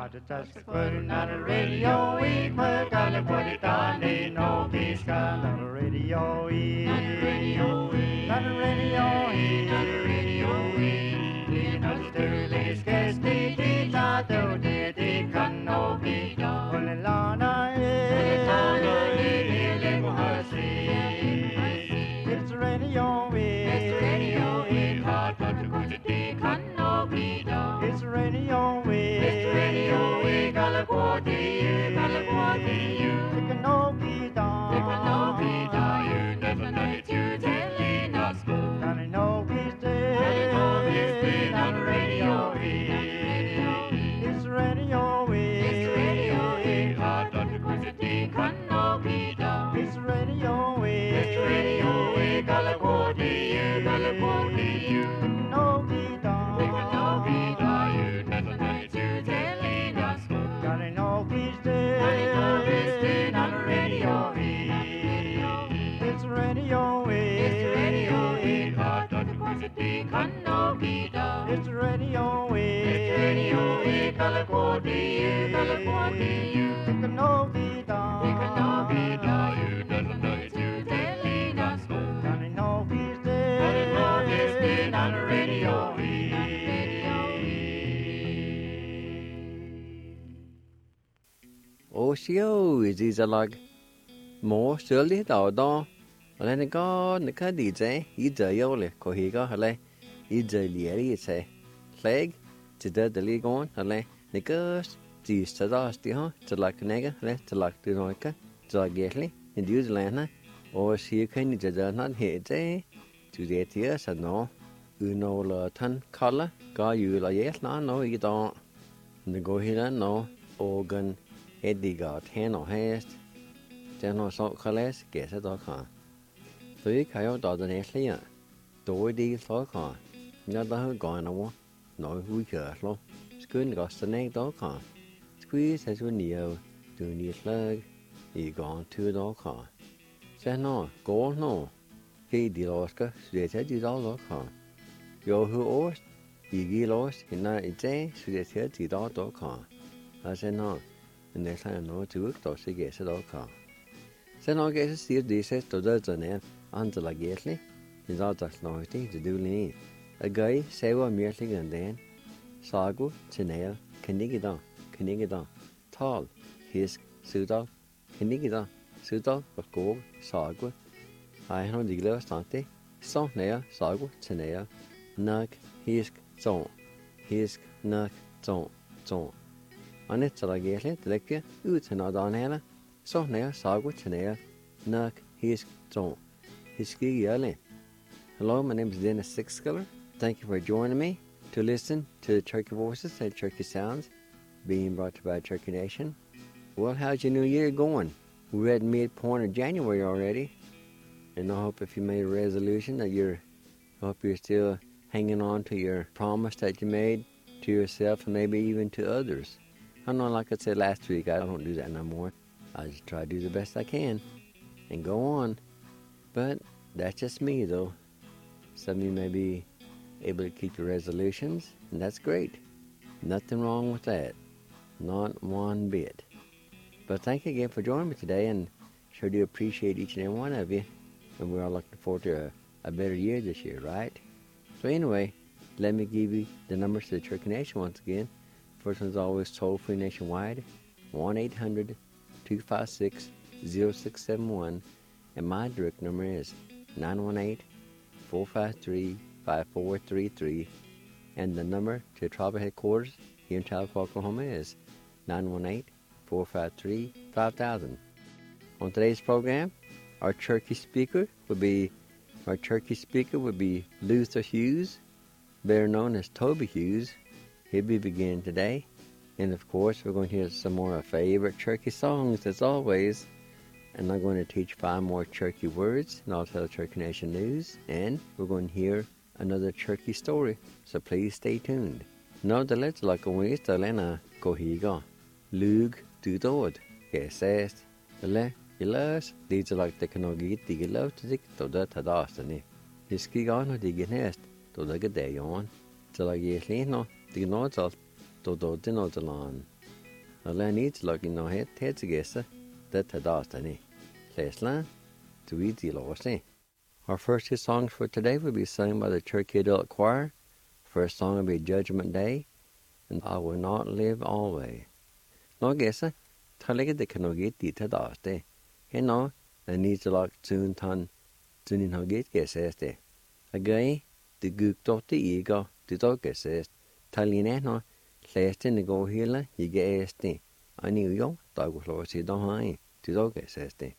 Just putting on the radio, we put on the body down, they know peace gun on the radio, on the radio, on the radio, on the radio, you know the early sketch, they thought they can no be done. Well, Lana, it's the radio, it's the radio, hard but the good they can no be done. It's the radio, it's the radio, California, California, it can no be done. It can no be done. You never know it, you telling us good. Gotta know he's dead. Gotta know he's dead on the radio. It's the radio, it's the radio, hard but the good they can no be done. It's the radio, it's the radio, California, California, it can no be done. It can no be done. You never know it, you telling us good. Gotta know he's dead. Gotta know he's dead on the radio. It's the radio, it's the radio, hard but the good they can no be done. It's the radio, it's the radio, California, California, it can no be done. It can no be done. You never know it, you telling us good. Gotta know he's dead. Gotta know he's dead on the radio. Oshio is these a log more surely đó lên nó có đi chơi ý giờ yêuเลยcó hi có hả ý giờ liệt đi chơi leg chỉ đợi đi con hả nó có chỉ sợ đó thì ha chỉ là cái này cái chỉ là từ nói cái chỉ là ghét đi nhưng điều gì là Oshio cái này giờ nó hệ chơi chủ đề thì sao nó nó là thân color có yêu là yes nó cái đó nó có hi là nó organ Edgar Tanner has Tanner so colors kể sẽ đó cả với cái đó đó này là tối đi số cả nhớ đó gọi nói vui chơi luôn cứ có snack đó cả cứ sẽ số nhiều từ nhiều là thì còn thứ đó cả sẽ nó có nó cái đi đó cái sẽ đi đó cả rồi hứa thì ghi đó thì nó sẽ đi đó cả sẽ nó nên là nó trước đó sẽ ghé sẽ đó cả sẽ nói cái sự đi sẽ tổ chức cho nên anhจะlà ghé đi thì đó chắc nói thìจะดูนี่cái sẽ vào miếng thì gần đến sao cũng chỉ này cái này đó tall his sự đó cái này đó bật cổ sao cũng ai nó đi lên sáng thế sao này sao cũng chỉ này nag his nag zong anh ấy là ghé lên từ cái trên nó đó này là số này sao cũng trên này nag his zone his key lên. Hello, my name is Dennis Sixskeller. Thank you for joining me to listen to the Turkey Voices and Turkey Sounds being brought to you by Turkey Nation. Well, how's your new year going? We're at midpoint of January already, and I hope if you made a resolution that I hope you're still hanging on to your promise that you made to yourself and maybe even to others. I know, like I said last week, I don't do that no more. I just try to do the best I can and go on. But that's just me, though. Some of you may be able to keep your resolutions, and that's great. Nothing wrong with that. Not one bit. But thank you again for joining me today, and sure do appreciate each and every one of you. And we're all looking forward to a better year this year, right? So anyway, let me give you the numbers to the Turkey Nation once again. First one's always toll-free nationwide, 1-800-256-0671, and my direct number is 918-453-5433, and the number to Tribal Headquarters here in Tahlequah, Oklahoma is 918-453-5000. On today's program, our Turkey speaker would be Luther Hughes, better known as Toby Hughes. He'll be beginning today. And of course, we're going to hear some more of our favorite Turkey songs as always. And I'm going to teach 5 more Turkey words, and I'll tell Turkey Nation news. And we're going to hear another Turkey story. So please stay tuned. Nå, det lät like om vi istället kohiga. Lug tutod. Kesest. Eller ilas. Det är like teknologi tigilav till toda tadastani. Hiskiga no diginest. Toda gedejon. Så like yeslino. Dignodal. Todo dinodalan. Alla needs looking no head, heads against that Tadastani. Leslan, to read the Losty. Our first two songs for today will be sung by the Turkey Adult Choir. First song will be Judgment Day, and I Will Not Live Always. No guess, Talega de Kanogit di Tadaste. He no, and needs to lock soon ton, soon in her gate guess este. A guy, the gook dot the ego, the dog guess est. Taline no, last in the go healer, he get este. I knew you, dog was lost, he don't hide, the dog guess este.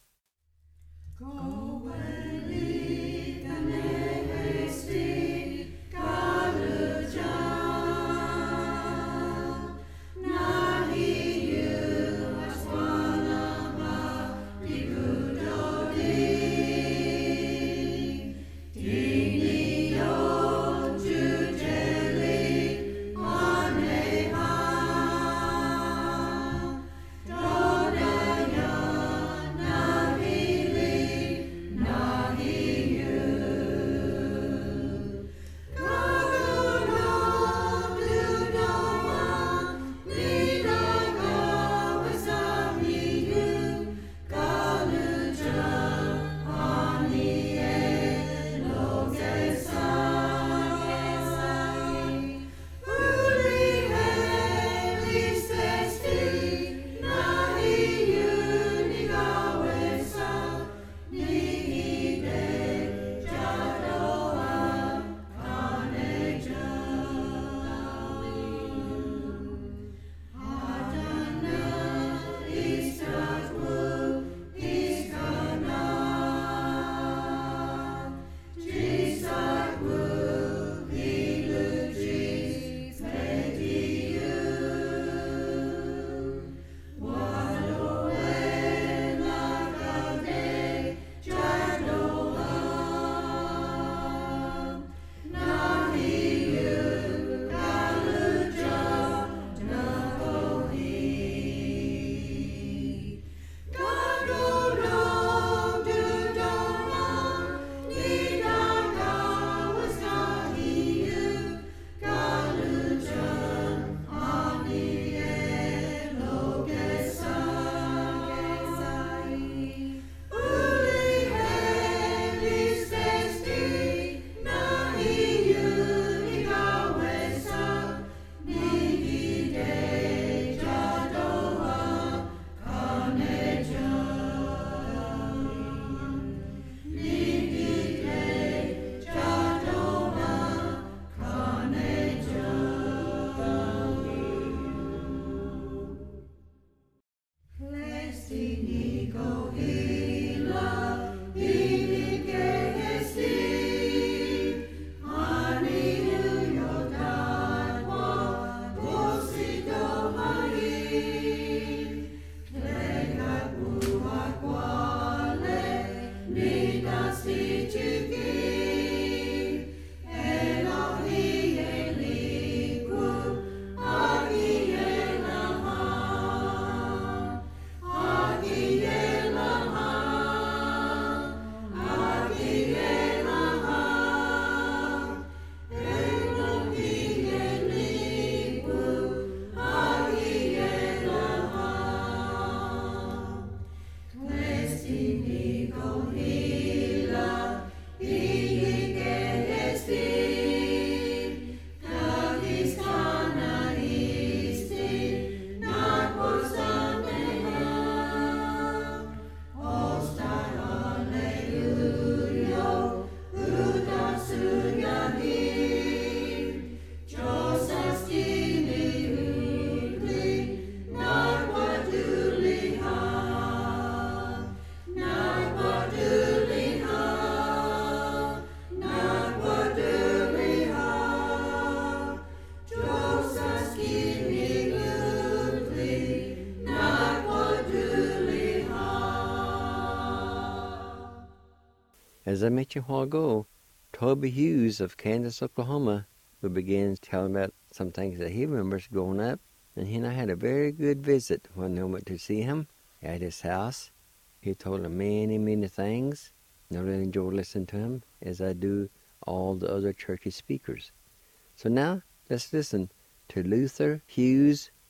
As I mentioned a while ago, Toby Hughes of Kansas, Oklahoma, who began telling about some things that he remembers growing up, and he and I had a very good visit when I went to see him at his house. He told him many, many things, and I really enjoyed listening to him, as I do all the other churchy speakers. So now, let's listen to Luther Hughes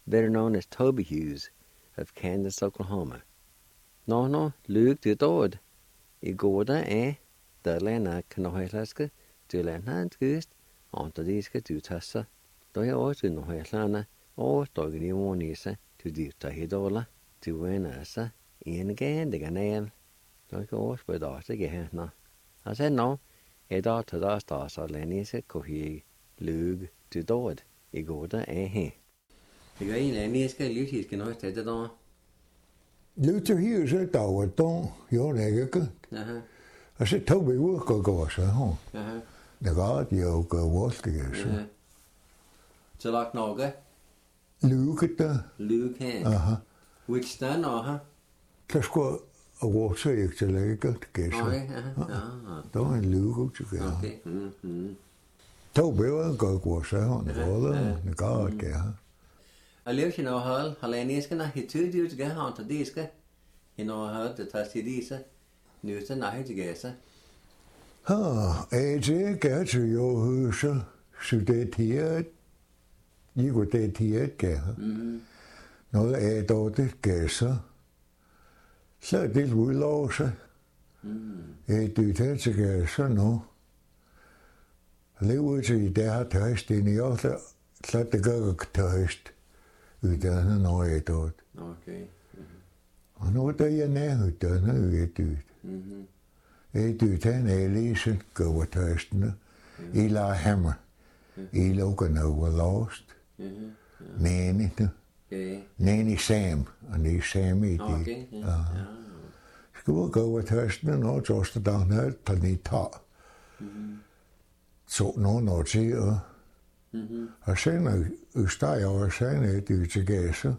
better known as Toby Hughes of Kansas, Oklahoma. No, Luke to Dord. I går der der lander knoheslaske, til lander gist, og der de skal du tage sig. Da jeg også knoheslerne, og dog de ordnisse, til de der hidola, til venner sig, en gang det kanal. Da jeg også på der sig her nå. Altså nå, der til der står så landisse kohige Luke til Dord. I går der her. Det gør en anden, jeg skal lytte noget til det der. Luther Hughes er der då, jag lägger. Och så tog vi ut och gå så här. Det var det jag var så. Så lagt något. Luke där. Luke her. Which stand or Der skulle gå så ikke til lægger det så. Der var en Luke til det. Okay. Tog vi ud og gå så her. Det går ikke. Og lever ikke noget hold, har lavet næskerne, har tydeligt ud til at have til diske. I noget hold, det tager til disse. Nu er det nej til gæse. Det gør til jo huset, så det her, I går det her gør. Når dog det gæse, så er det udlåse. Det er til gæse nu. Lever til det her tøjst, det er nøjagtigt, så det gør tøjst. Uddannede når jeg død. Okay. Og nu er jeg næruddannet, jeg død. Jeg død han er læsen, går tøstene. I lader hammer. I lukker noget lost. Næne Sam, og det er Sam i det. Okay. Skal vi gå tøstene, når tørste dagen her, tager ni tag. Så når til, og sen steg over sen er det til gæse.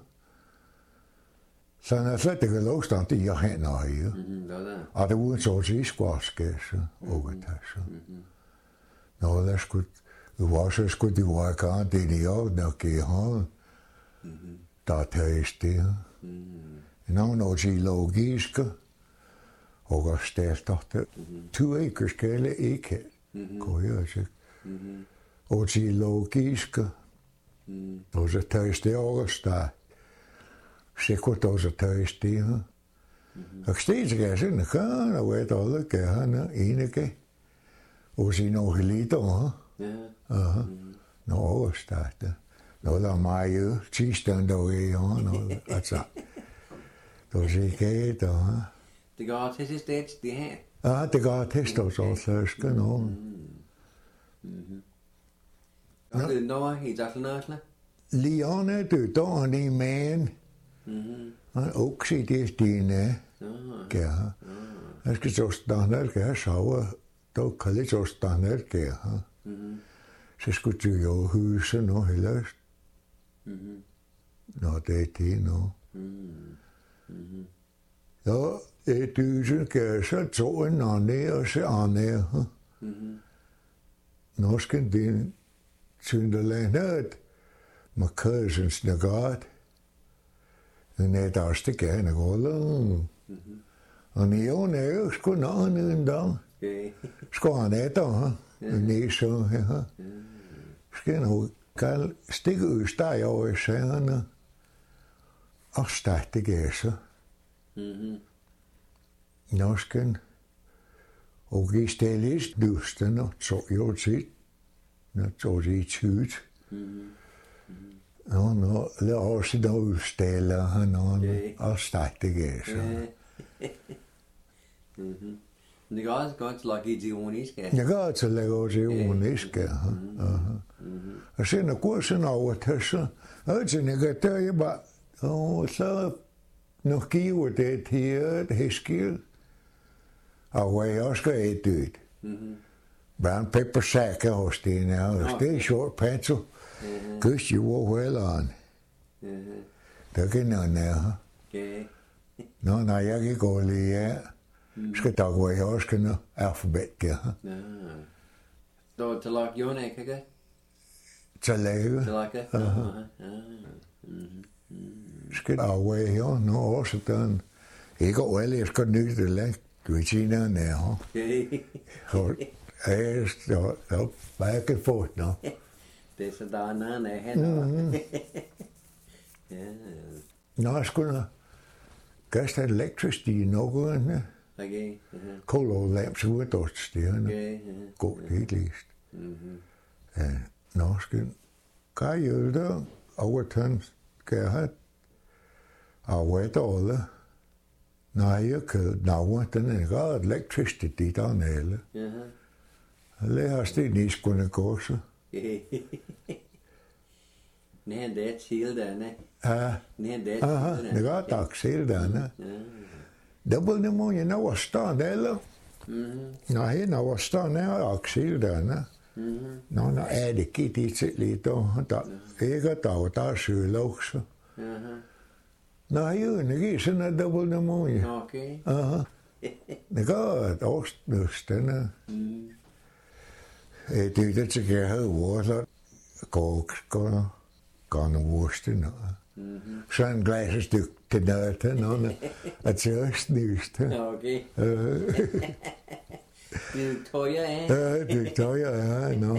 Så han er slet ikke lovstand i at have noget. Og det var så til skvarsgæse og det. Nå, der skulle det være kan det de også nok i hånd. Der tøjst det. Når til logiske og stærkt det. To ikke skal ikke. Kunne jeg sige. Og til logiske, og så tøjst det også der. Sikkert også tøjst det. Og stedet skal sådan en kan, og et alle gerne enige. Og så nogle liter. Nå, også der. Nå, der er meget tidsstand der er, altså. Det er ikke der. Det går til sidst det her. Ja, det går til så sørske nu. Og det når i Dafnasla. Liane du då han i men. Han også det dine. Ja. Jeg skal så stande der så då kan det så stande der. Så skulle du jo huske nu heller. Nå det er det nu. Ja, du skal så to en anden og så anden. Nå skal det Sunderlandet med kørsens nøgget. Den er der også det gerne gården. Og nævn er jo sgu nogen en dag. Skal han af der, næ så her. Skal nu kan stikke ud steg over i sagerne. Og starte gæser. Nå skal og give stælles lysten og tog jo tit. Nå tog det tydt. Nå, lad os da udstille han og starte gæser. Det går også godt til at give det ironiske. Det går til at lave det ironiske. Og så når kursen over til så, og så når jeg gør jeg bare, og så når giver det her, det skil, og jeg også skal et dødt. Bare en peppersakke hos det her, og det er short panto. Gøst jo hvor heller. Der kan noget nær. Nå, nej, jeg kan gå lige her. Skal dog være jeg også kan alfabet her. Så til lagt Jona, ikke det? Til lave. Til lagt det? Skal dog være her, nu også den. Ikke alle, jeg skal nyde det langt. Du er tjener nær. Jeg står bare kan få det nu. Det er så der er nærmere hænder. Nå, skulle gas that electricity, noget, Okay. coal lamps ud af stjerne. Godt helt list. Nå, skulle kan jeg da overtøn kan have arbejde alle. Nej, jeg kan nå, den er godt electricity der nede. Det har sten i skulle gå så. Nej, det er til der, nej. Ja. Nej, det Aha, det er godt til der, Double pneumonia na was staan eller. Nej, na was staan er oxil der. Nå, nå er det gitt i til lidt da. Ikke der søløks. Nej, jo, det giver sådan en double pneumonia. Okay. Aha. Det går ostnøsten. Det er det til at have vores går nogle worsten. Så en glas stykke til nødten, at tørst nyst. Okay. Victoria, Victoria, nå.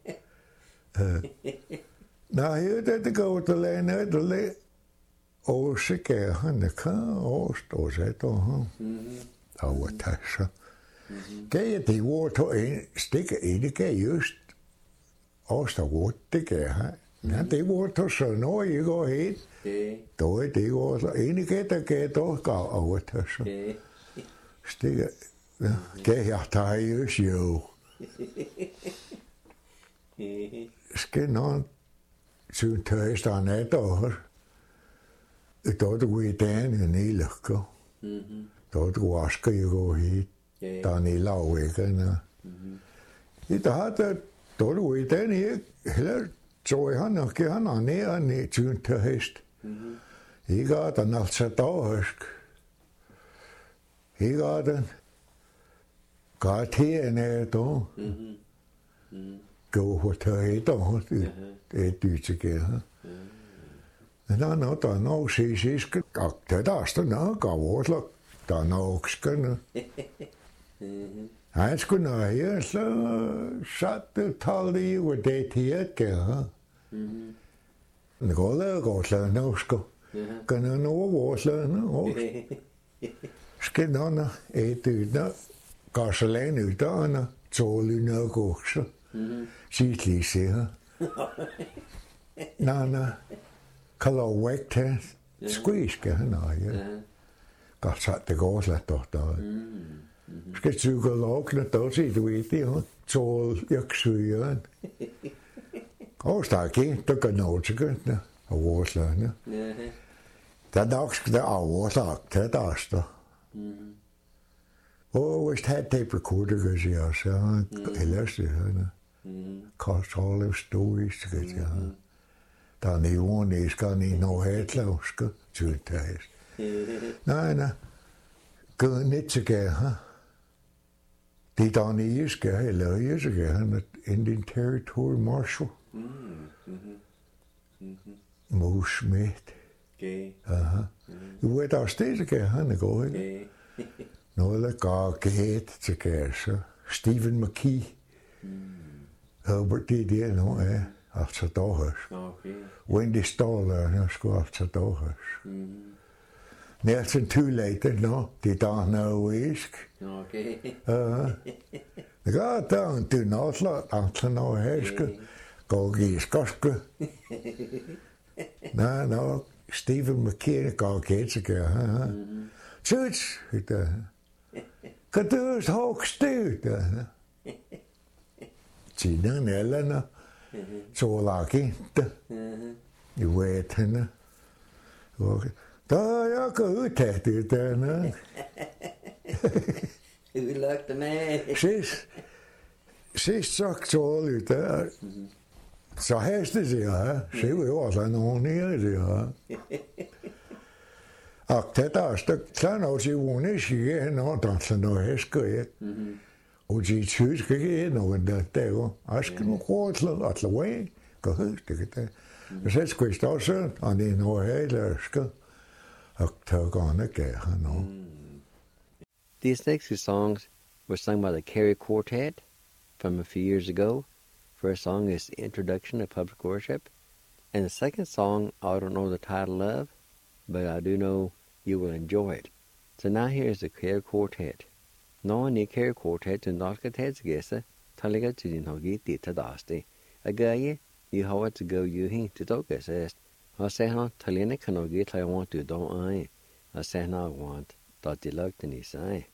Nej, det går til landet, det er også han kan også sætte ham. Og tasser. Gav jeg det ord til en stikke i det gav just også der ord, det gav han. Ja, det var til sådan noget, jeg går helt. Da er det jo så enig, der gav dog gav over til så. Stikker, gav jeg tager just jo. Skal nogen synes tøjs der en af år. Da er du i dagen en illukker. Da er du også jeg gå helt. Der er en lavvækkerne. Der har det, da er du i dagen her, heller så han nok han ned til hest. Ikke er den altså daghusk. Ikke er den. Garanteren er da. Gå på tøjet da. Det er dyrt til gæld. Men der er nok sidst. Det er der nok gav der er nok skønne. Han skulle nøje, så satt det tallet i og det tid, gæld. Det går da godt lade norsk. Kan jeg nå vores lade også? Skal nogen et ud, går så længe ud, der tåler noget også. Sitt lige siger. Nej, kan lov væk til. Skal han nøje. Godt så, det går slet der. Skal psykolog, der siger du ikke, det tål ikke syge. Og der er ikke, der kan nå til gønne af vores lande. Der er nok skal der overlagt til der. Og hvis det er det på kortet, kan jeg sige, så ellers det her. Kontrol og stoisk, kan jeg sige. Der er niveauer, der skal i noget hætlavske, tyndtagest. Nej, gør net til gære. Det der nye skal, eller jeg skal have en din territory marshal. Moosmith. Aha. Du ved også det til gære, han er god, ikke? Noget der går gæt til gære, så Stephen McKee. Herbert, det er nu, ja. Altså dårhøs. Wendy Stoller, han skulle altså dårhøs. Næsten tydeligt, nå, det der noget isk. Okay. Det gør der en dynasler, altså noget hæske. Går i skoske. Nej, nå, Stephen McKee går gætsikker. Tøts, kan du også hugstød? Tiden eller så lag ikke. Jeg ved hende. Der er jeg gået ud af det der. Udlagt med. Sidst så lidt der. Så hæste siger, se jo også nogen nede siger. Og det der er stykke klar over til ugen, siger når der er noget hæske. Og de tyske ikke nogen der var. Jeg skal nu rådle at lade være. Gå højst det der. Og så skulle jeg stå sådan, og det er noget her, der skal. These next two songs were sung by the Carey Quartet from a few years ago. First song is the Introduction to Public Worship, And the second song, I don't know the title of, but I do know you will enjoy it. So now here's the Care Quartet. Nå ni Care Quartet and Norska Tedsgesa, Taliga Tidinogi Titadasti. A guy, you how to go you hint to dog assist. I say how Talina cannot get I want to don't I. I say no I want, that you look to me say.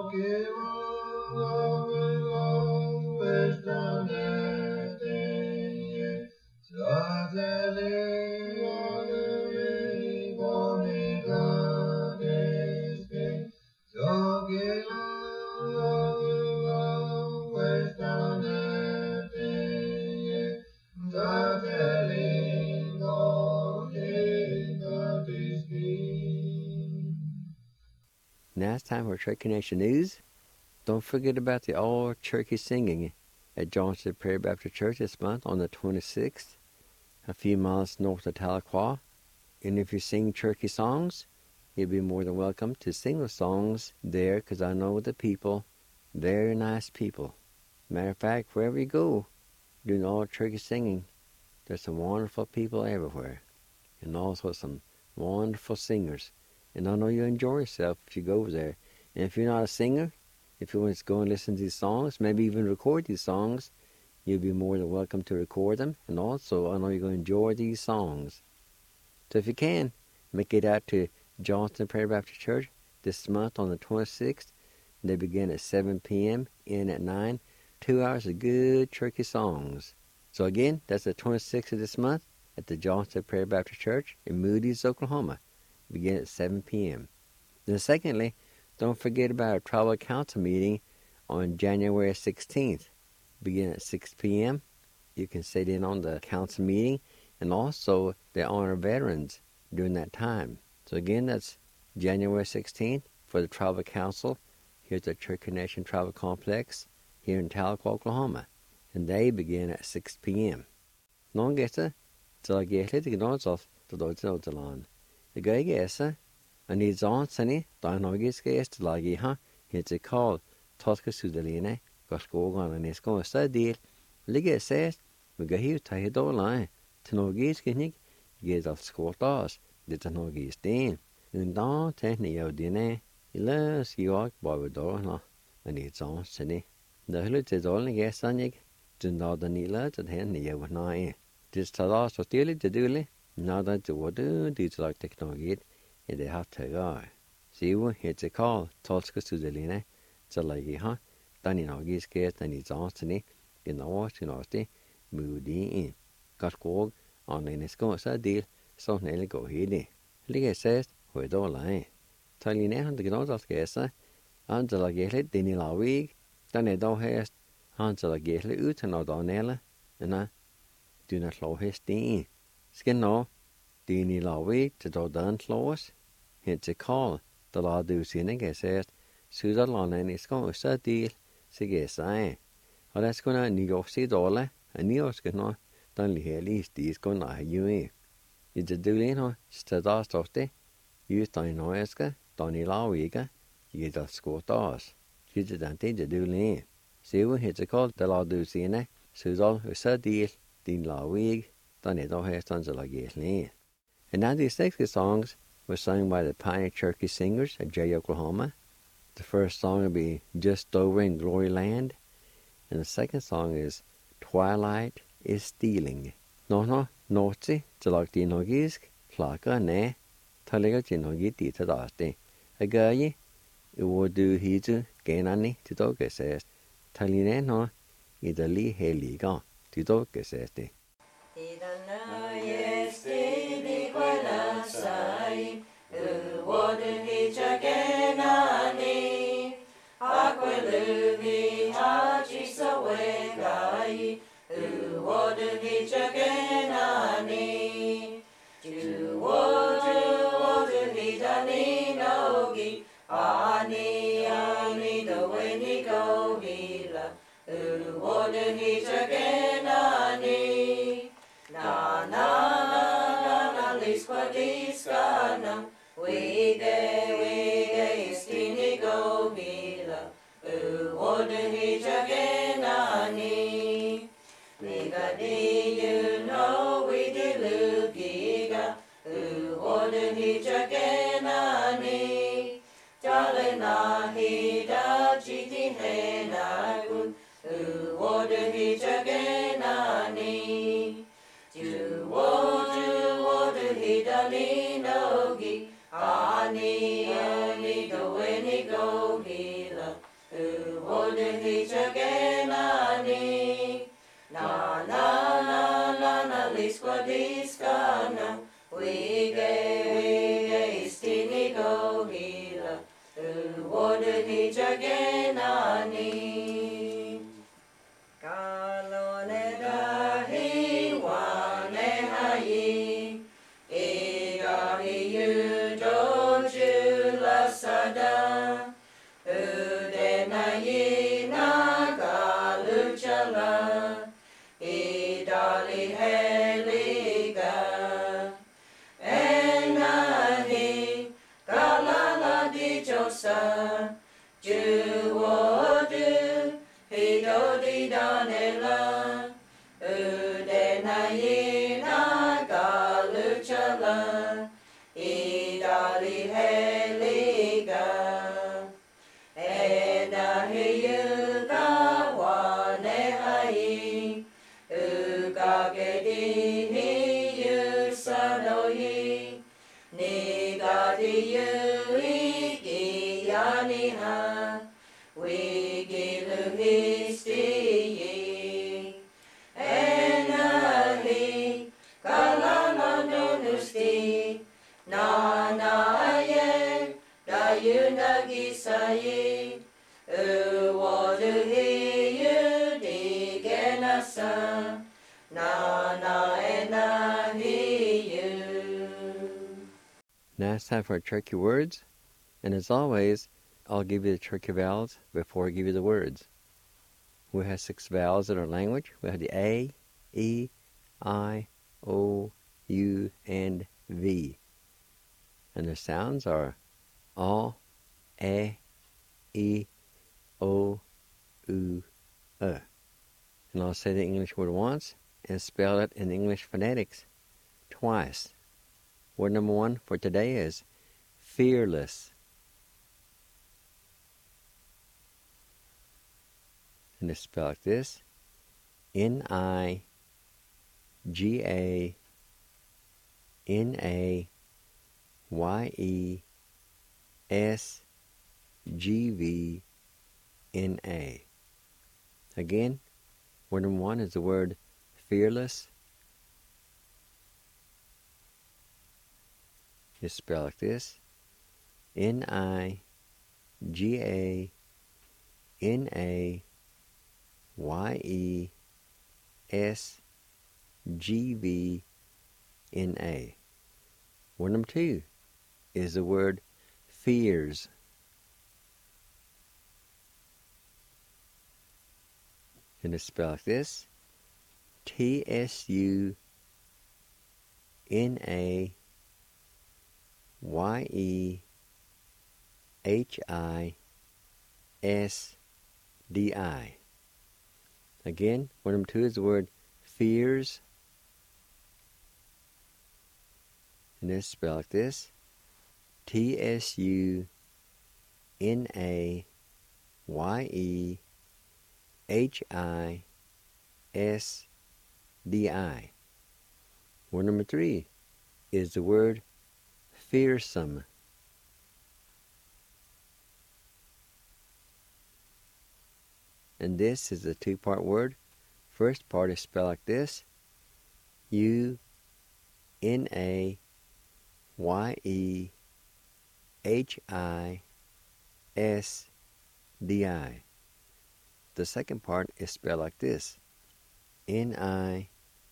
Now it's time for Cherokee Nation News. Don't forget about the all-Cherokee singing at Johnson Prairie Baptist Church this month on the 26th, a few miles north of Tahlequah. And if you sing Cherokee songs, you'll be more than welcome to sing the songs there, because I know the people, very nice people. Matter of fact, wherever you go, doing all Cherokee singing, there's some wonderful people everywhere, and also some wonderful singers. And I know you'll enjoy yourself if you go over there. And if you're not a singer, if you want to go and listen to these songs, maybe even record these songs, you'll be more than welcome to record them. And also, I know you're going to enjoy these songs. So if you can, make it out to Johnson Prairie Baptist Church this month on the 26th. They begin at 7 p.m., end at 9. 2 hours of good Cherokee songs. So again, that's the 26th of this month at the Johnson Prairie Baptist Church in Moody's, Oklahoma. Begin at 7 p.m. Then secondly, don't forget about our tribal council meeting on January 16th. Begin at 6 p.m. You can sit in on the council meeting, and also they honor veterans during that time. So again, that's January 16th for the tribal council here at the Cherokee Nation Tribal Complex here in Tahlequah, Oklahoma. And they begin at 6 p.m. Nongeta, Zalagete, the Gnozov, the Dodzolan. The guy gessa, and he's on Sunny, Dinogis guest, Lagiha, it's a call, Tosca Sudaline, Goskogan, and it's going to study. Liga says, we go here to his door line, Tanogis Kinnick, get off school doors, the Tanogis Dean, and don't take me out dinner, he loves you walk by the door, and it's on Sunny. The Hullet is only guest Sunny, to know the Nila to hand the over 9. This Tadas was daily to do. Now that the water these like technology, and they have to go. See what it's a call, Tosca Sudaline, so like, Danny Nogis get and it's on Sunny, in the wash in Austin, moody in. Got called on in his go so deal, so nearly go here. Liga says, with all line. Telling on the Gnozov guesser, Angela Gale, Denny La Week, then a dog has Angela Gale ut and not on Ella, and I do not slow his steam. Skin no, Denny La Week to do done close. It's a call, the law do sinning, I says, Susan Lon and it's going to so deal, sig yes, I. Or that's going to New York City dollar, and New York's going to don't at least these going to you. It's a duelin, Stadas Toste, you don't know, Donny La Week, you just score doors. You don't take the duelin. See what it's a call, the law do sinning, Susan who so deal, Dean La Week, don't it all has tons of like yes. And now these 60 songs were sung by the Pioneer Cherokee Singers at Jay, Oklahoma. The first song will be Just Over in Glory Land, and the second song is Twilight is Stealing. No, Nortsi, Jalak Dinogisk, Flaka, Ne, Taliga Jinogi Ditadasti. A guy, it would do Hizu, Gainani, Tidoka says, Taline no, Idali Heliga, Tidoka says. Uode hijagenani. Na na na na na liskwa diskana. Wige istini go hila. Uode hijagenani. Kalone dahi wane hayi. Igahi yudo jula sada. Udenayi nagaluchala. Idali heliga. Enahi kalala di josa. Juwodu hidodi danela. Udenayi nagaluchala. Idali heliga. Enahiyuga wanehai. Ugagedihi yusanoi. Nigadiyu igiyaniha. Wigiluhistiyi. Enahi kalalanunusti. Nanaye dayunagisayi. Uwoduhiyu digenasa. Nana enahiyu. Now it's time for Cherokee words, and as always, I'll give you the Cherokee vowels before I give you the words. We have 6 vowels in our language. We have the A, E, I, O, U, and V. And the sounds are A, E, O, U, And I'll say the English word once and spell it in English phonetics twice. Word number 1 for today is fearless. And it's spelled like this: Niganesgvna. Again, word number 1 is the word fearless. It's spelled like this: Niganesgvna. Word number 2 is the word fears. And it's spelled like this: TSUNAYHISDI. Again, word number 2 is the word fears. And it's spelled like this: TSUNAYHISDI. Word number 3 is the word fearsome. And this is a 2-part word. First part is spelled like this: UNAYEHISDI. The second part is spelled like this: NIGESVNA.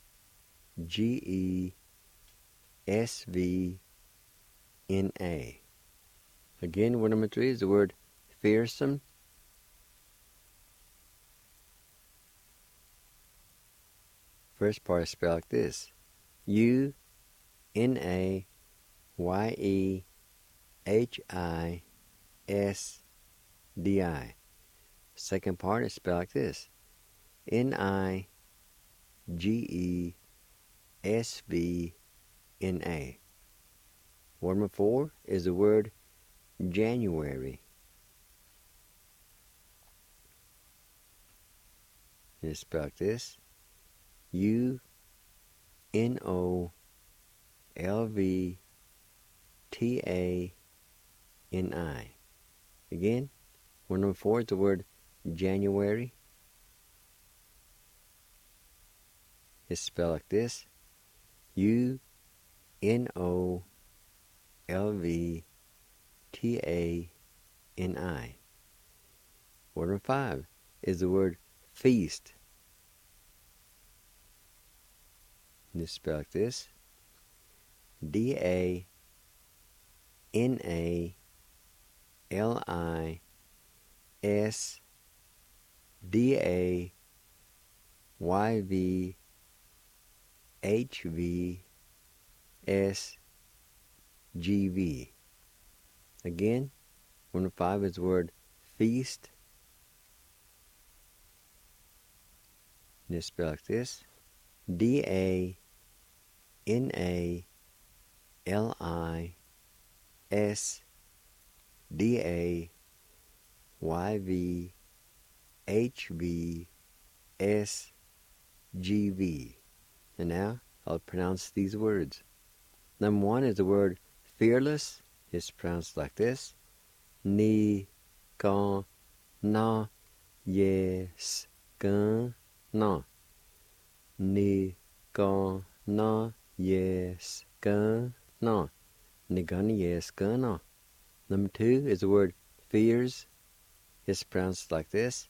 Again, word number 3 is the word fearsome. First part is spelled like this: UNAYEHISDI. Second part is spelled like this: NIGESVNA. Word number 4 is the word January. And it's spelled like this: UNOLVTANI. Again, Word number 4 is the word January. It's spelled like this: UNOLVTANI. Word number 5 is the word feast. And it's spelled like this: DANALIST. DAYVHVSGV. Again, word number 5 is the word feast. And it's spelled like this: DANALIST. DAYVHVSGV. And now I'll pronounce these words. Number 1 is the word fearless. It's pronounced like this: Ni con na yes gun na. Ni con na yes gun na. Ni gun yes gun na. Number 2 is the word fears. It's pronounced like this: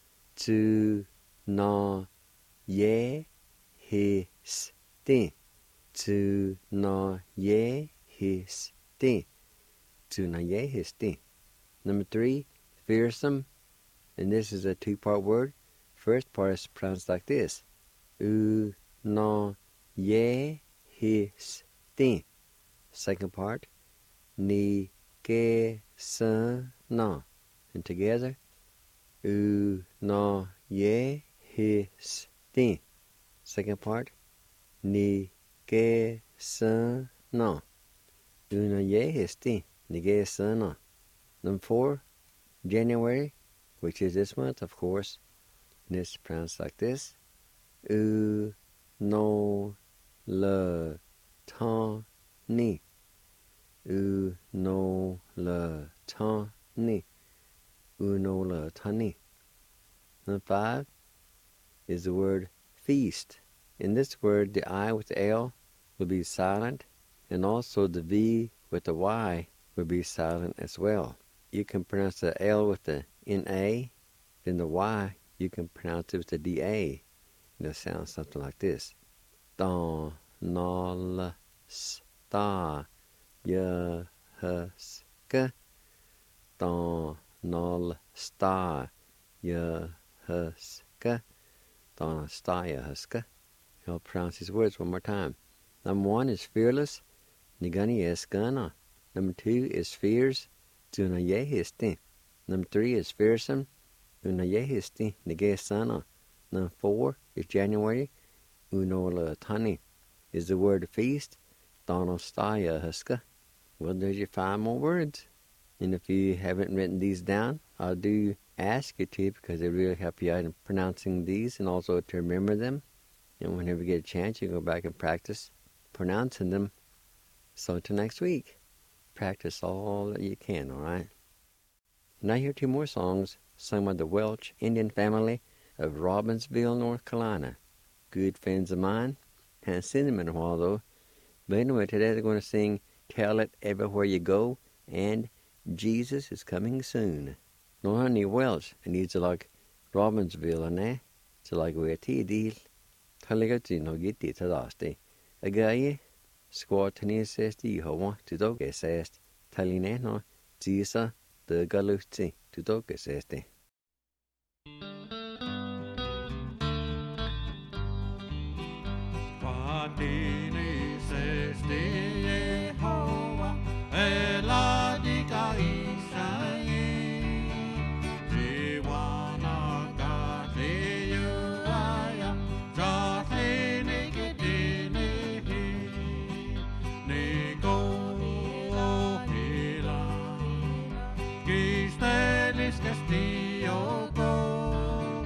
Tu na ye his tin. Tu na ye his tin. Tu na ye his tin. Number 3, fearsome. And this is a 2-part word. First part is pronounced like this: U na ye his tin. Second part: Ni ke san na. And together: U na ye his tin. Second part: Ni ke san na. U na ye his tin. Ni ke san na. Number 4, January, which is this month, of course. And it's pronounced like this: U no le ta ni. U no le ta ni. U no le ta ni. Number 5 is the word feast. In this word, the I with the L will be silent, and also the V with the Y will be silent as well. You can pronounce the L with the NA, then the Y you can pronounce it with the DA. And it sounds something like this: Don nol sta ya huska. Don nol sta ya huska. Don sta ya huska. I'll pronounce these words one more time. Number 1 is fearless. Nigani es gana. Number 2 is fears. Tuna ye histi. Number 3 is fearsome. Una ye histi. Nige sana. Number 4 is January. Unola tani is the word feast. Donostaya huska. Well, there's your 5 more words. And if you haven't written these down, I do ask you to, because they really help you out in pronouncing these and also to remember them. And whenever you get a chance, you go back and practice pronouncing them. So until next week, practice all that you can, all right? Now here are 2 more songs sung by the Welch Indian family of Robbinsville, North Carolina. Good friends of mine. Haven't seen them in a while, though. But anyway, today they're going to sing Tell It Everywhere You Go and Jesus is Coming Soon. No honey Welch, and he's like Robbinsville, and eh? So like we're deal. Taligati no get it to last day. A guy, squad tennis says to you, want to dog it says, Taline no, Jesus, the galuti to dog it says. Castillo go.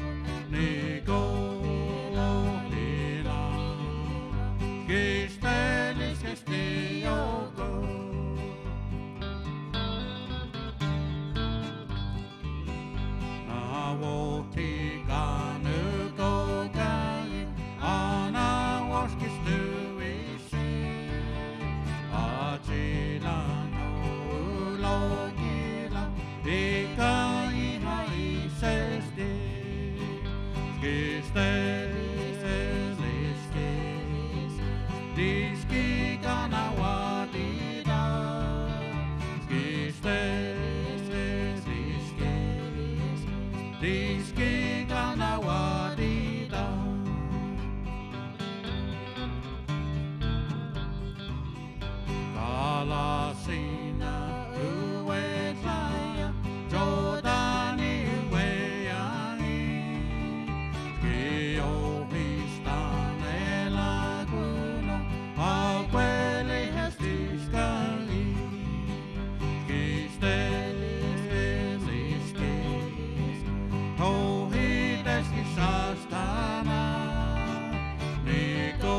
iski kana wadida. Kalasina uwetaya Jordani weyangi Kio histane laguno Akwele hestiskali Kistelis iskis Tohides isastana Niko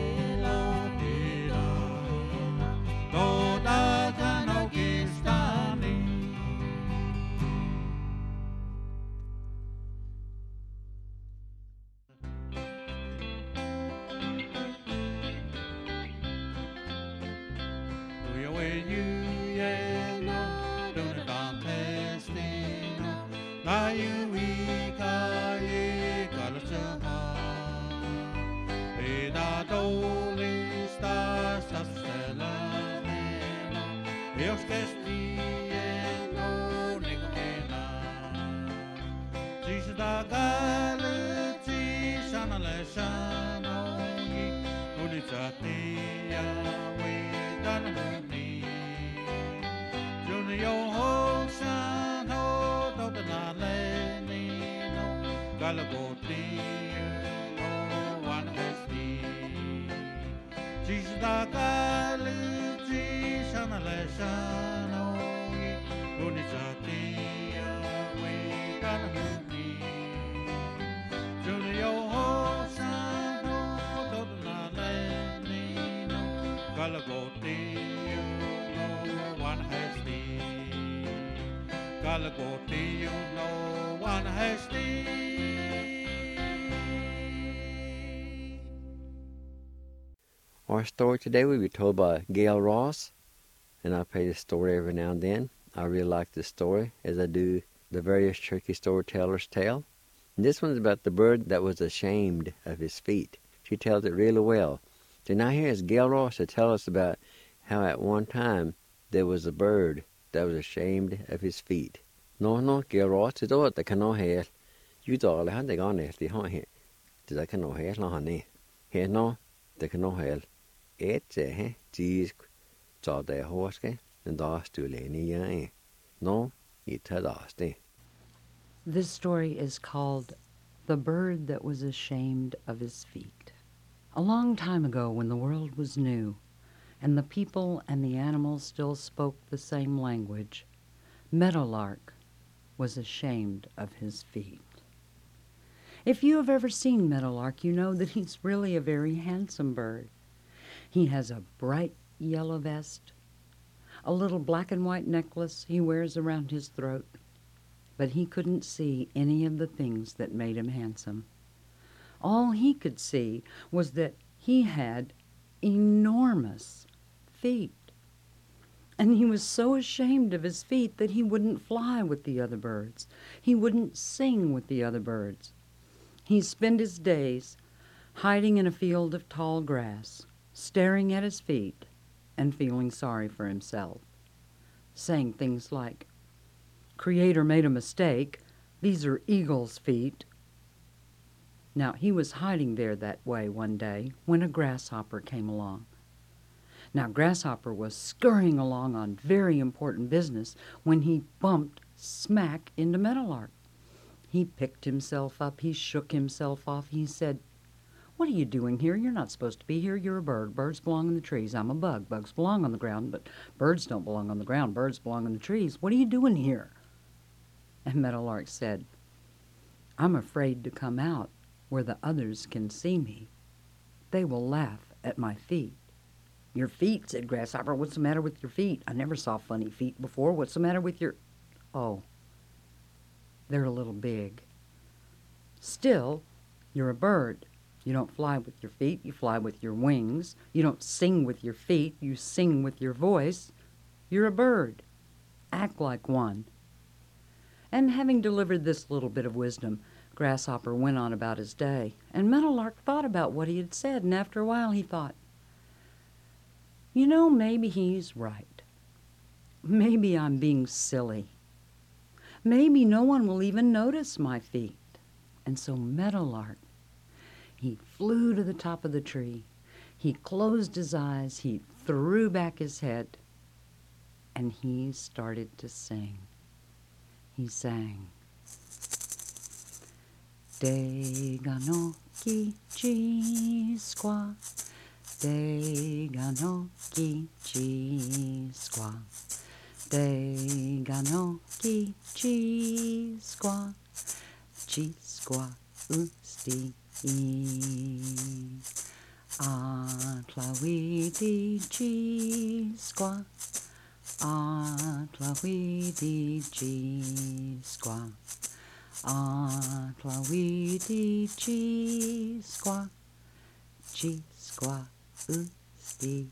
Jos kestien unikena, siis da galet siis anale sanoi, ulitsatia widan huni. Juni johosan hototena lenino, galgotia no one hesti. Siis da galet siis anale sanoi, ulitsatia widan huni. Juni johosan hototena lenino, galgotia no one hesti. Galgotia no one hesti. Our story today will be told by Gail Ross, and I play this story every now and then. I really like this story, as I do the various Cherokee storytellers' tale. And this one's about the bird that was ashamed of his feet. She tells it really well. So now here is Gail Ross to tell us about how at one time there was a bird that was ashamed of his feet. No, Gail Ross, it's all the canoe here. You thought I had the gun there, the hunt here. Did I canoe here, no honey? Here, no, the canoe here. It's geez, saw the horse, and that's too late. No, it's a dusty. This story is called The Bird That Was Ashamed of His Feet. A long time ago, when the world was new, and the people and the animals still spoke the same language, Meadowlark was ashamed of his feet. If you have ever seen Meadowlark, you know that he's really a very handsome bird. He has a bright yellow vest, a little black and white necklace he wears around his throat, but he couldn't see any of the things that made him handsome. All he could see was that he had enormous feet. And he was so ashamed of his feet that he wouldn't fly with the other birds. He wouldn't sing with the other birds. He spent his days hiding in a field of tall grass, staring at his feet and feeling sorry for himself, saying things like, "Creator made a mistake. These are eagle's feet." Now, he was hiding there that way one day when a grasshopper came along. Now, Grasshopper was scurrying along on very important business when he bumped smack into Meadowlark. He picked himself up, he shook himself off, he said, "What are you doing here? You're not supposed to be here. You're a bird. Birds belong in the trees. I'm a bug. Bugs belong on the ground, but birds don't belong on the ground. Birds belong in the trees. What are you doing here?" And Meadowlark said, "I'm afraid to come out where the others can see me. They will laugh at my feet." "Your feet," said Grasshopper. "What's the matter with your feet? I never saw funny feet before. What's the matter with your—" "Oh, they're a little big." "Still, you're a bird. You don't fly with your feet, you fly with your wings. You don't sing with your feet, you sing with your voice. You're a bird. Act like one." And having delivered this little bit of wisdom, Grasshopper went on about his day. And Meadowlark thought about what he had said, and after a while he thought, "You know, maybe he's right. Maybe I'm being silly. Maybe no one will even notice my feet. And so Meadowlark, he flew to the top of the tree. He closed his eyes. He threw back his head. And he started to sing. He sang. Deganoki chi squaw. Deganoki chi squaw. Deganoki chi squaw. Chi squaw usti. Atlawidi chi squaw. Atlawidi chi squaw. Atlawidi chi squaw. Chi squaw usti.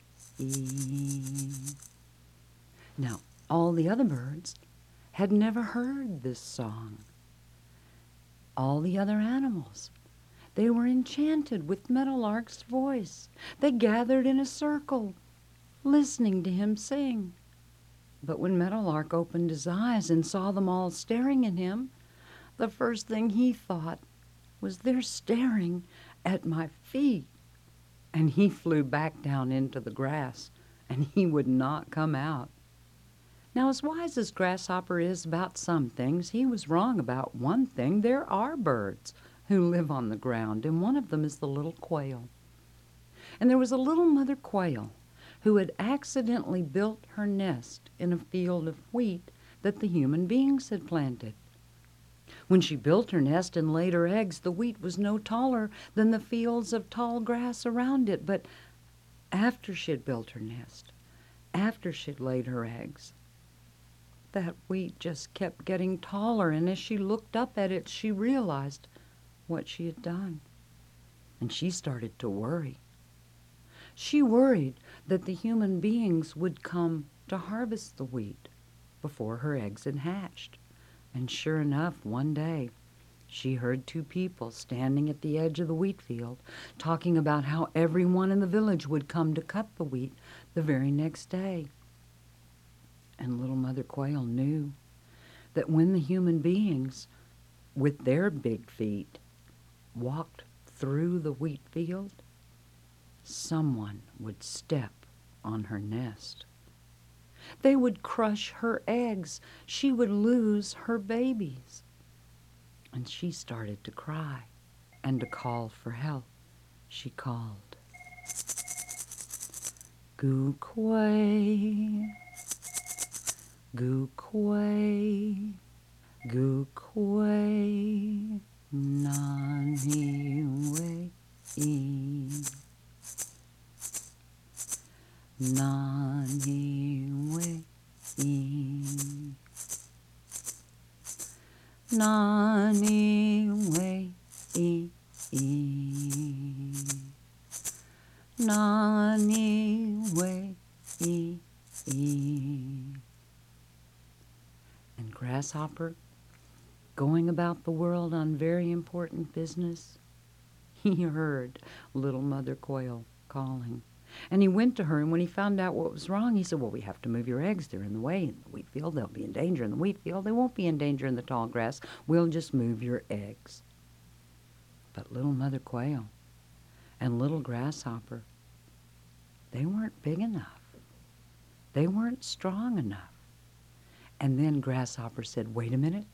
Now, all the other birds had never heard this song. All the other animals, they were enchanted with Meadowlark's voice. They gathered in a circle, listening to him sing. But when Meadowlark opened his eyes and saw them all staring at him, the first thing he thought was, they're staring at my feet. And he flew back down into the grass, and he would not come out. Now, as wise as Grasshopper is about some things, he was wrong about one thing. There are birds who live on the ground, and one of them is the little quail. And there was a little mother quail who had accidentally built her nest in a field of wheat that the human beings had planted. When she built her nest and laid her eggs, the wheat was no taller than the fields of tall grass around it. But after she had built her nest, after she had laid her eggs, that wheat just kept getting taller, and as she looked up at it, she realized what she had done. And she started to worry. She worried that the human beings would come to harvest the wheat before her eggs had hatched. And sure enough, one day, she heard two people standing at the edge of the wheat field talking about how everyone in the village would come to cut the wheat the very next day. And little Mother Quail knew that when the human beings, with their big feet, walked through the wheat field, someone would step on her nest. They would crush her eggs. She would lose her babies. And she started to cry and to call for help. She called, "Goo-quay, goo-quay, goo-quay, nani-way, nani-way, nani-way, nani-way." And Grasshopper, going about the world on very important business, he heard little Mother Quail calling. And he went to her, and when he found out what was wrong, he said, "Well, we have to move your eggs. They're in the way in the wheat field. They'll be in danger in the wheat field. They won't be in danger in the tall grass. We'll just move your eggs." But little Mother Quail and little Grasshopper, they weren't big enough. They weren't strong enough. And then Grasshopper said, wait a minute.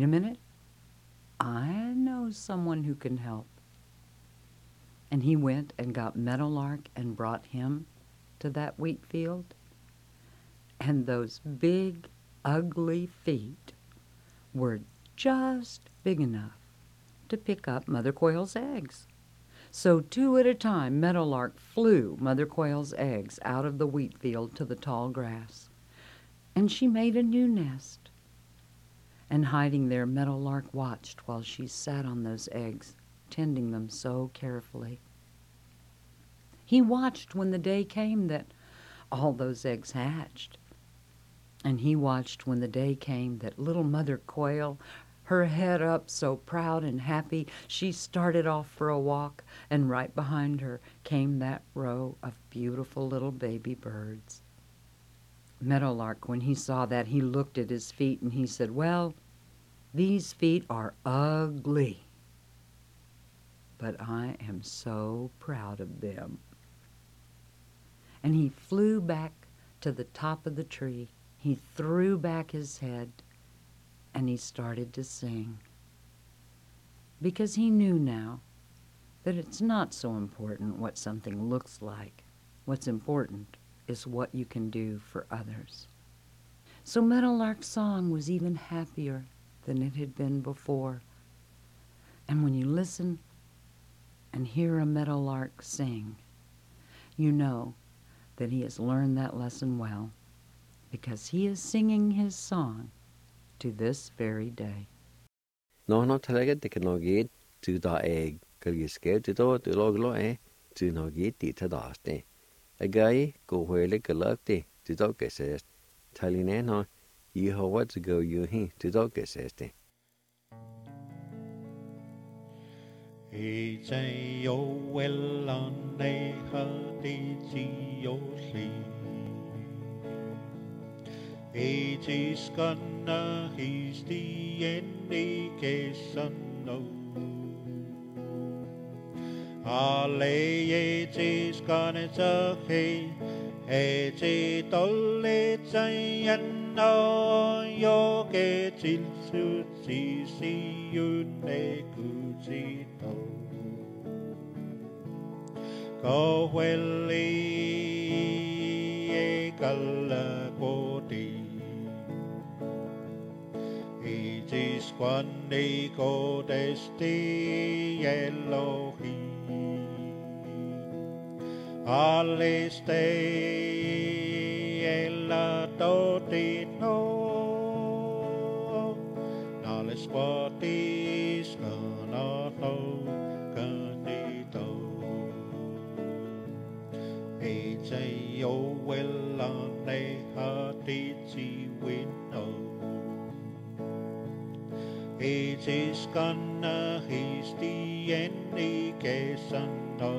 I know someone who can help." And he went and got Meadowlark and brought him to that wheat field. And those big, ugly feet were just big enough to pick up Mother Quail's eggs. So 2 at a time, Meadowlark flew Mother Quail's eggs out of the wheat field to the tall grass. And she made a new nest. And hiding there, Meadowlark watched while she sat on those eggs, tending them so carefully. He watched when the day came that all those eggs hatched. And he watched when the day came that little Mother Quail, her head up so proud and happy, she started off for a walk, and right behind her came that row of beautiful little baby birds. Meadowlark, when he saw that, he looked at his feet and he said, "Well, These feet are ugly, but I am so proud of them." And he flew back to the top of the tree. He threw back his head, and he started to sing. Because he knew now that it's not so important what something looks like. What's important is what you can do for others. So Meadowlark's song was even happier than it had been before. And when you listen and hear a meadowlark sing, you know that he has learned that lesson well, because he is singing his song to this very day. Nó talaga de kan gid tu da egg kalgiske tu do loglo tu no gid ti ta daste. A guy go wele galakte tu do geses. Taline no you what to go you he tu do geseste. He say yo well on they heard yo sleep. It is gonna he's the indication no. Alle it is gonna say it is all it's and no yo get in to see you ne Go well e galla body. It is one day go desti Elohi. Alle stay ella doti no. Nales what is gonna know. Say oh well on a hearty window. It is gonna he's the indication of.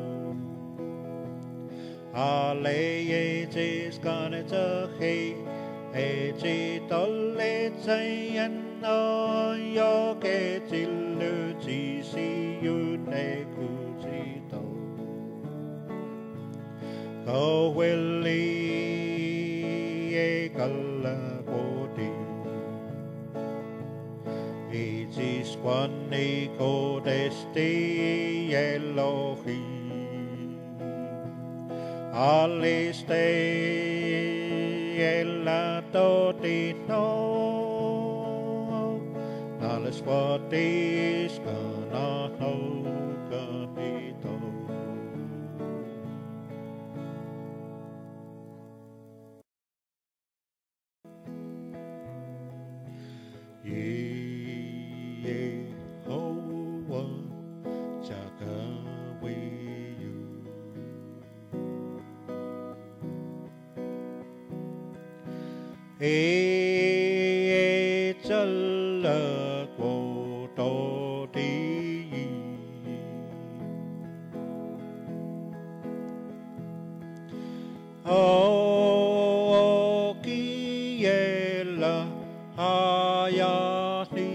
Alle it is gonna hey it is all it's and no you get to see you Go will e galla body. It is one e go desti Elohi. Alle stay ella doti no. Alles what is gonna know. It's a luck to thee. Oh, kiela hayati.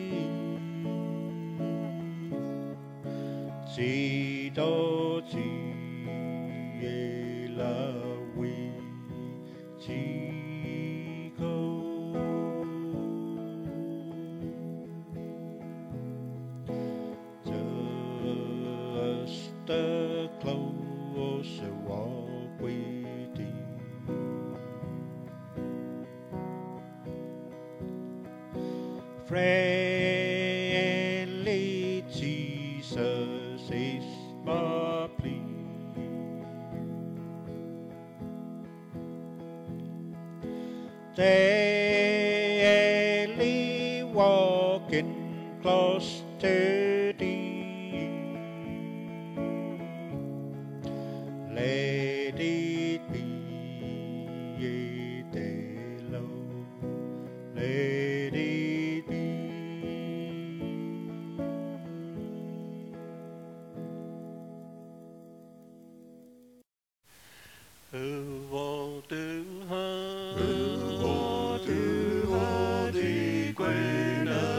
Chito chiela we chi. The closer walk with thee. Friendly Jesus is my plea. Daily walking close to thee. Let it be alone. Let it be. Who will do her? Who will do her? The greater.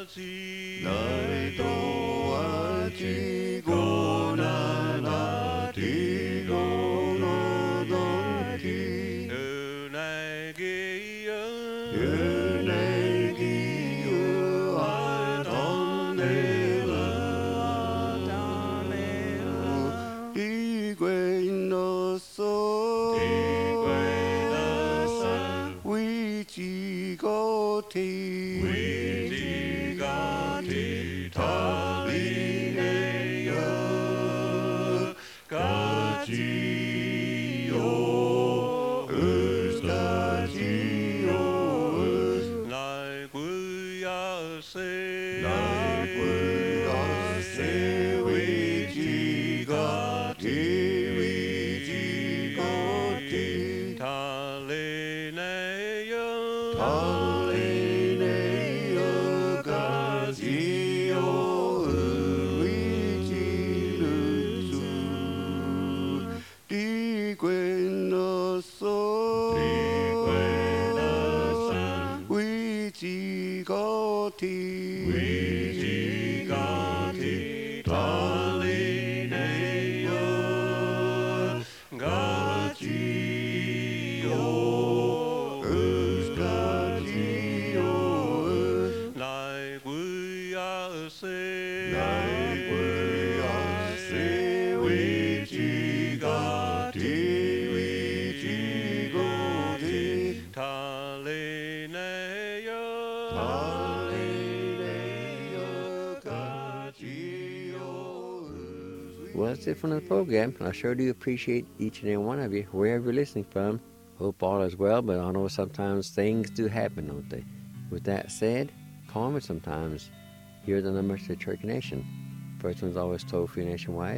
Well, that's it from the program. I sure do appreciate each and every one of you, wherever you're listening from. Hope all is well, but I know sometimes things do happen, don't they? With that said, call me sometimes. Here are the numbers to the Cherokee Nation. First one's always toll-free nationwide,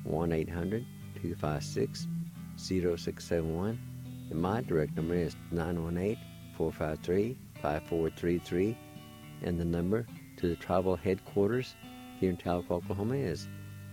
1-800-256-0671. And my direct number is 918-453-5433. And the number to the tribal headquarters here in Tahlequah, Oklahoma is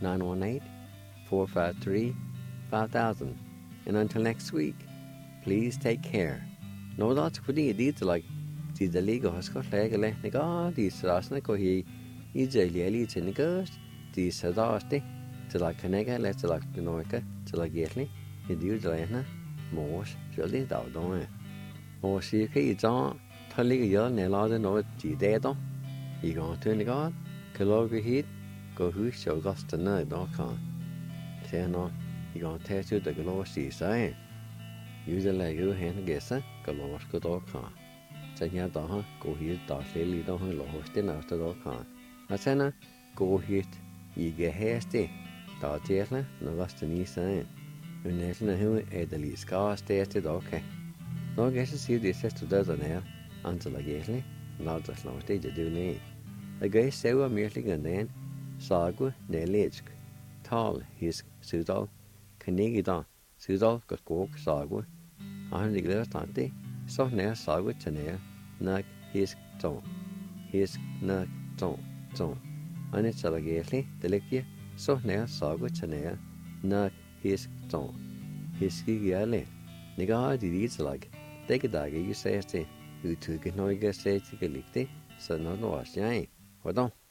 918-453-5000. And until next week, please take care. No that's for the deeds like the legal hospital leg, Niga, these Rasnaco, Ijali, Tinigas, the Sadasti, to like Canega, let's like the Noica, to like Yetli, the Dudlana, Morse, Jolly Dowdon. Or see a John, Tully Yell, Nelada, no, G Dedo. You go to Niga, Kaloga Heat. Go who shall gust the night, don't come. Say no, you gonna test you the glow see sign. Use a leg you hand guess, glow go dog can. Say ya dog, go here, dog lily don't low hosting after dog can. I say go hit, ye get hasty. Dog jelly, no gust the knee sign. You national who at the least car stated okay. No guess to see this to dozen air until I get not just long stage do need. A guy say we're merely and then. Sagwa Nelejk, Tal his Sudal, Kanigida, Sudal Gokok Sagwa, Arnigler Tante, so near Sagwa Tanea, Nak his tone, his Nak tone, and it's allegedly delicate, so near Sagwa Tanea, Nak his tone, his Giale, Niga deeds like, take a dagger you say, who took a noiga say to Galicte, so not was yang, what don't.